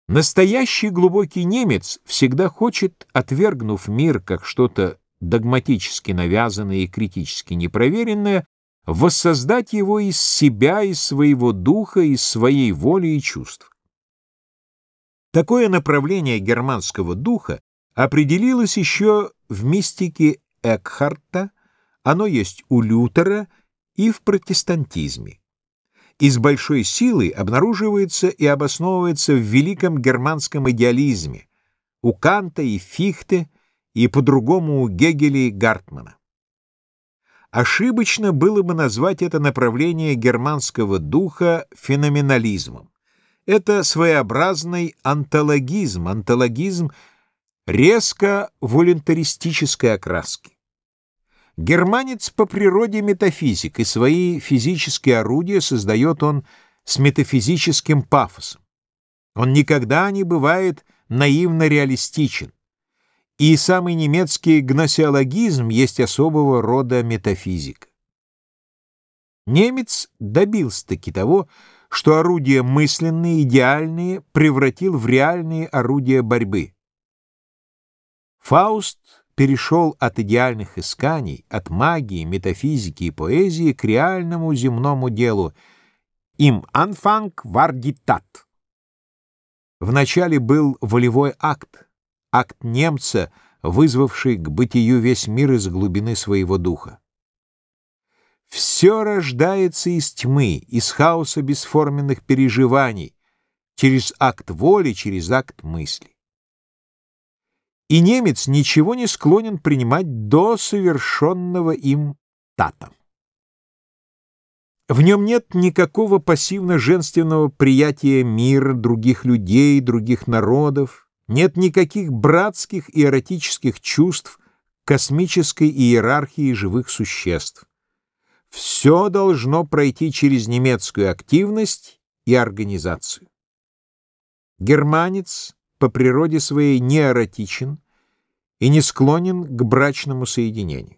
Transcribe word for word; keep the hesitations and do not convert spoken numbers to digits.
Настоящий глубокий немец всегда хочет, отвергнув мир как что-то догматически навязанное и критически непроверенное, воссоздать его из себя, из своего духа, из своей воли и чувств. Такое направление германского духа определилось еще в мистике Экхарта, оно есть у Лютера и в протестантизме. И с большой силой обнаруживается и обосновывается в великом германском идеализме у Канта и Фихте, и по-другому у Гегеля и Гартмана. Ошибочно было бы назвать это направление германского духа феноменализмом. Это своеобразный онтологизм, онтологизм резко волюнтаристической окраски. Германец по природе метафизик, и свои физические орудия создает он с метафизическим пафосом. Он никогда не бывает наивно реалистичен. И самый немецкий гносеологизм есть особого рода метафизика. Немец добился-таки того, что орудия мысленные, идеальные, превратил в реальные орудия борьбы. Фауст перешел от идеальных исканий, от магии, метафизики и поэзии к реальному земному делу. Им Anfang war die Tat. Вначале был волевой акт, акт немца, вызвавший к бытию весь мир из глубины своего духа. Все рождается из тьмы, из хаоса бесформенных переживаний, через акт воли, через акт мысли. И немец ничего не склонен принимать до совершенного им тата. В нем нет никакого пассивно-женственного приятия мира, других людей, других народов, нет никаких братских и эротических чувств космической иерархии живых существ. Все должно пройти через немецкую активность и организацию. Германец по природе своей не эротичен и не склонен к брачному соединению.